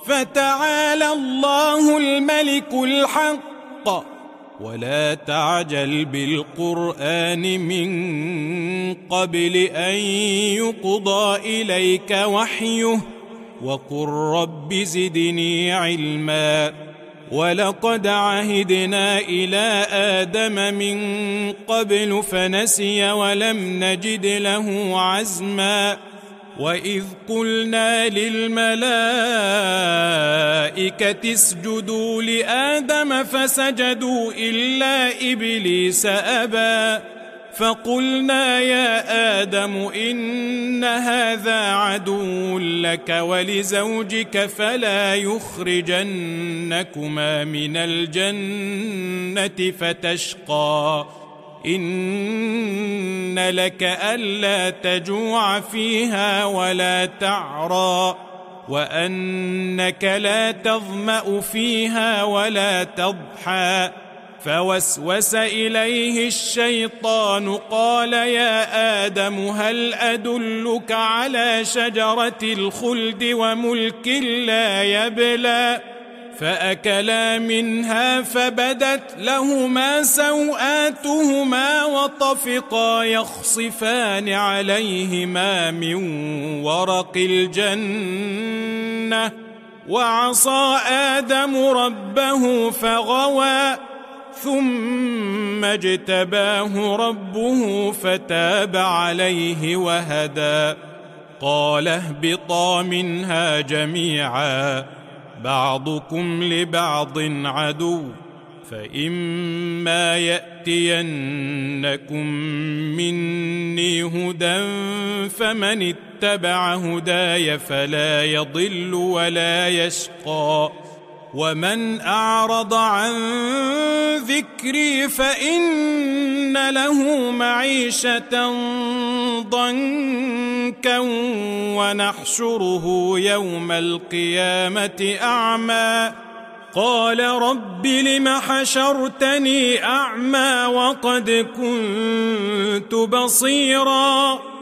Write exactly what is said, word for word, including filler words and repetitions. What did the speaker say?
فتعالى الله الملك الحق ولا تعجل بالقرآن من قبل أن يقضى إليك وحيه وقل رب زدني علما ولقد عهدنا إلى آدم من قبل فنسي ولم نجد له عزما وإذ قلنا للملائكة اسجدوا لآدم فسجدوا إلا إبليس أبى فقلنا يا آدم إن هذا عدو لك ولزوجك فلا يخرجنكما من الجنة فتشقى إن لك ألا تجوع فيها ولا تعرى وأنك لا تظمأ فيها ولا تضحى فوسوس إليه الشيطان قال يا آدم هل أدلك على شجرة الخلد وملك لا يبلى فأكلا منها فبدت لهما سوآتهما وطفقا يخصفان عليهما من ورق الجنة وعصى آدم ربه فغوى ثم اجتباه ربه فتاب عليه وهدى قال اهبطا منها جميعا بعضكم لبعض عدو فإما يأتينكم مني هدى فمن اتبع هداي فلا يضل ولا يشقى ومن أعرض عن ذكري فإن له معيشة ضنكا ونحشره يوم القيامة أعمى قال رب لم حشرتني أعمى وقد كنت بصيرا